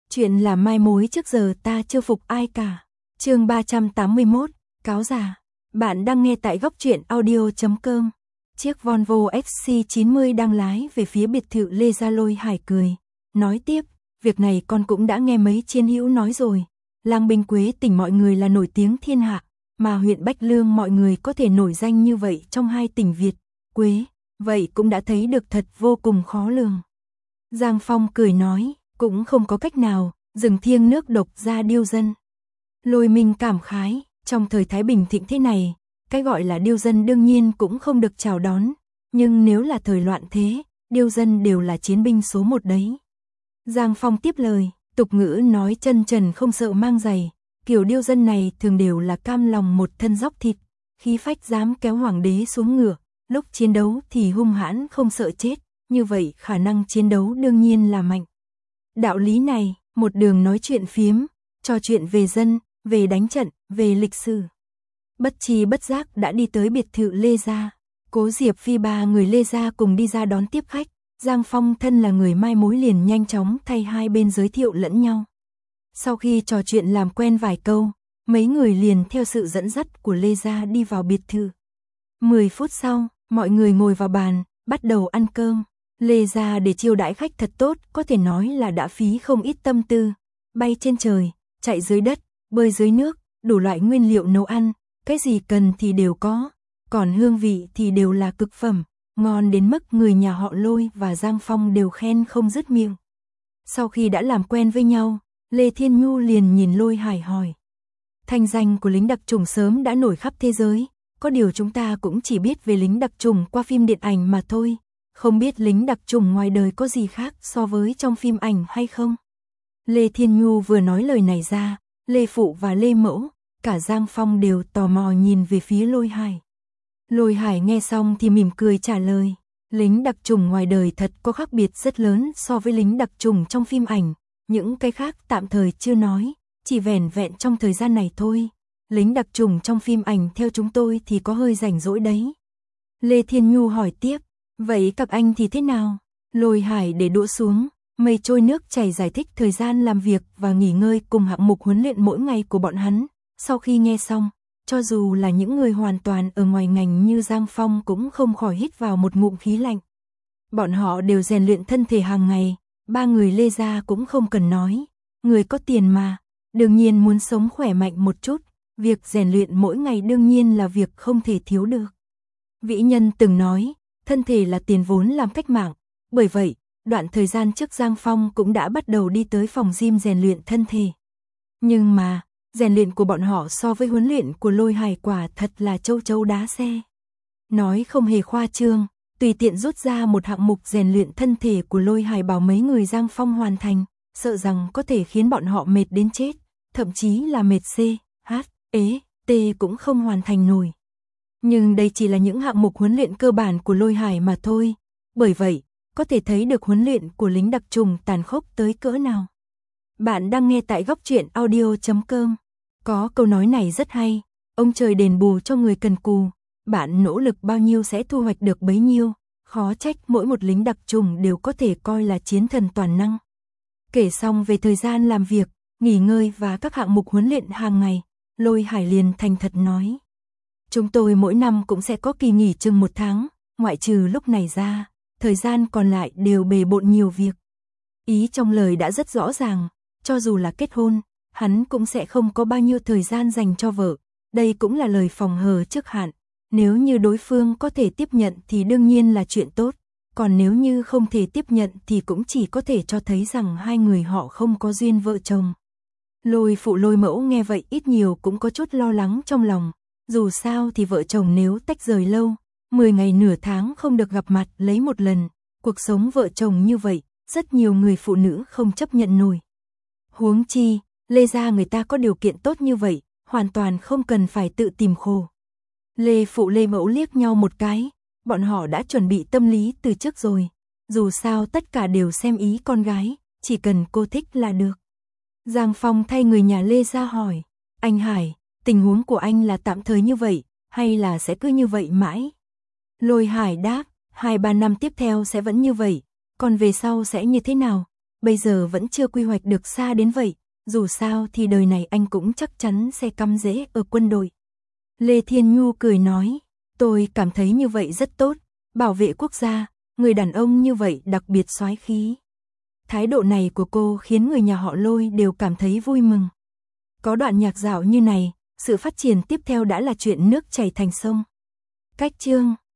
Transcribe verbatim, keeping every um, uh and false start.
Chuyện là mai mối trước giờ ta chưa phục ai cả. Chương ba trăm tám mươi mốt, cáo già. Bạn đang nghe tại góc truyện audio chấm com. Chiếc Volvo ích xê chín mươi đang lái về phía biệt thự Lê Gia. Lôi Hải cười, nói tiếp, việc này con cũng đã nghe mấy chiến hữu nói rồi. Lang binh Quế Tỉnh mọi người là nổi tiếng thiên hạ, mà huyện Bách Lương mọi người có thể nổi danh như vậy trong hai tỉnh Việt, Quế, vậy cũng đã thấy được thật vô cùng khó lường. Giang Phong cười nói, cũng không có cách nào, rừng thiêng nước độc ra điêu dân. Lôi Minh cảm khái, trong thời Thái Bình thịnh thế này, cái gọi là điêu dân đương nhiên cũng không được chào đón, nhưng nếu là thời loạn thế, điêu dân đều là chiến binh số một đấy. Giang Phong tiếp lời, tục ngữ nói chân trần không sợ mang giày, kiểu điêu dân này thường đều là cam lòng một thân dóc thịt, khí phách dám kéo hoàng đế xuống ngựa, lúc chiến đấu thì hung hãn không sợ chết, như vậy khả năng chiến đấu đương nhiên là mạnh. Đạo lý này, một đường nói chuyện phiếm, trò chuyện về dân, về đánh trận, về lịch sử. Bất chi bất giác đã đi tới biệt thự Lê Gia. Cố Diệp Phi ba người Lê Gia cùng đi ra đón tiếp khách. Giang Phong thân là người mai mối liền nhanh chóng thay hai bên giới thiệu lẫn nhau. Sau khi trò chuyện làm quen vài câu, mấy người liền theo sự dẫn dắt của Lê Gia đi vào biệt thự. Mười phút sau, mọi người ngồi vào bàn, bắt đầu ăn cơm. Lê Gia để chiêu đãi khách thật tốt, có thể nói là đã phí không ít tâm tư. Bay trên trời, chạy dưới đất, bơi dưới nước, đủ loại nguyên liệu nấu ăn, cái gì cần thì đều có, còn hương vị thì đều là cực phẩm, ngon đến mức người nhà họ Lôi và Giang Phong đều khen không dứt miệng. Sau khi đã làm quen với nhau, Lê Thiên Nhu liền nhìn Lôi Hải hỏi. Thanh danh của lính đặc chủng sớm đã nổi khắp thế giới, có điều chúng ta cũng chỉ biết về lính đặc chủng qua phim điện ảnh mà thôi, không biết lính đặc chủng ngoài đời có gì khác so với trong phim ảnh hay không. Lê Thiên Nhu vừa nói lời này ra, Lê Phụ và Lê Mẫu, cả Giang Phong đều tò mò nhìn về phía Lôi Hải. Lôi Hải nghe xong thì mỉm cười trả lời, lính đặc chủng ngoài đời thật có khác biệt rất lớn so với lính đặc chủng trong phim ảnh, những cái khác tạm thời chưa nói, chỉ vẻn vẹn trong thời gian này thôi. Lính đặc chủng trong phim ảnh theo chúng tôi thì có hơi rảnh rỗi đấy. Lê Thiên Nhu hỏi tiếp, vậy các anh thì thế nào? Lôi Hải để đũa xuống, mây trôi nước chảy giải thích thời gian làm việc và nghỉ ngơi cùng hạng mục huấn luyện mỗi ngày của bọn hắn. Sau khi nghe xong, cho dù là những người hoàn toàn ở ngoài ngành như Giang Phong cũng không khỏi hít vào một ngụm khí lạnh. Bọn họ đều rèn luyện thân thể hàng ngày, ba người Lê Gia cũng không cần nói, người có tiền mà, đương nhiên muốn sống khỏe mạnh một chút, việc rèn luyện mỗi ngày đương nhiên là việc không thể thiếu được. Vĩ nhân từng nói, thân thể là tiền vốn làm cách mạng, bởi vậy, đoạn thời gian trước Giang Phong cũng đã bắt đầu đi tới phòng gym rèn luyện thân thể. Nhưng mà, rèn luyện của bọn họ so với huấn luyện của Lôi Hải quả thật là châu chấu đá xe. Nói không hề khoa trương, tùy tiện rút ra một hạng mục rèn luyện thân thể của Lôi Hải bảo mấy người Giang Phong hoàn thành, sợ rằng có thể khiến bọn họ mệt đến chết, thậm chí là mệt C, H, E, T cũng không hoàn thành nổi. Nhưng đây chỉ là những hạng mục huấn luyện cơ bản của Lôi Hải mà thôi, bởi vậy, có thể thấy được huấn luyện của lính đặc chủng tàn khốc tới cỡ nào. Bạn đang nghe tại góc truyện audio chấm com. Có câu nói này rất hay, ông trời đền bù cho người cần cù, bạn nỗ lực bao nhiêu sẽ thu hoạch được bấy nhiêu, khó trách mỗi một lính đặc chủng đều có thể coi là chiến thần toàn năng. Kể xong về thời gian làm việc, nghỉ ngơi và các hạng mục huấn luyện hàng ngày, Lôi Hải liền thành thật nói. Chúng tôi mỗi năm cũng sẽ có kỳ nghỉ chừng một tháng, ngoại trừ lúc này ra, thời gian còn lại đều bề bộn nhiều việc. Ý trong lời đã rất rõ ràng, cho dù là kết hôn, hắn cũng sẽ không có bao nhiêu thời gian dành cho vợ, đây cũng là lời phòng hờ trước hạn, nếu như đối phương có thể tiếp nhận thì đương nhiên là chuyện tốt, còn nếu như không thể tiếp nhận thì cũng chỉ có thể cho thấy rằng hai người họ không có duyên vợ chồng. Lôi Phụ Lôi Mẫu nghe vậy ít nhiều cũng có chút lo lắng trong lòng, dù sao thì vợ chồng nếu tách rời lâu, mười ngày nửa tháng không được gặp mặt lấy một lần, cuộc sống vợ chồng như vậy, rất nhiều người phụ nữ không chấp nhận nổi. Huống chi, Lê Gia người ta có điều kiện tốt như vậy, hoàn toàn không cần phải tự tìm khổ. Lê Phụ Lê Mẫu liếc nhau một cái, bọn họ đã chuẩn bị tâm lý từ trước rồi, dù sao tất cả đều xem ý con gái, chỉ cần cô thích là được. Giang Phong thay người nhà Lê Gia hỏi, anh Hải, tình huống của anh là tạm thời như vậy, hay là sẽ cứ như vậy mãi? Lôi Hải đáp, hai ba năm tiếp theo sẽ vẫn như vậy, còn về sau sẽ như thế nào? bây giờ vẫn chưa quy hoạch được xa đến vậy, dù sao thì đời này anh cũng chắc chắn sẽ cắm rễ ở quân đội. Lê Thiên Nhu cười nói, tôi cảm thấy như vậy rất tốt, bảo vệ quốc gia, người đàn ông như vậy đặc biệt soái khí. Thái độ này của cô khiến người nhà họ Lôi đều cảm thấy vui mừng. Có đoạn nhạc dạo như này, sự phát triển tiếp theo đã là chuyện nước chảy thành sông. Cách chương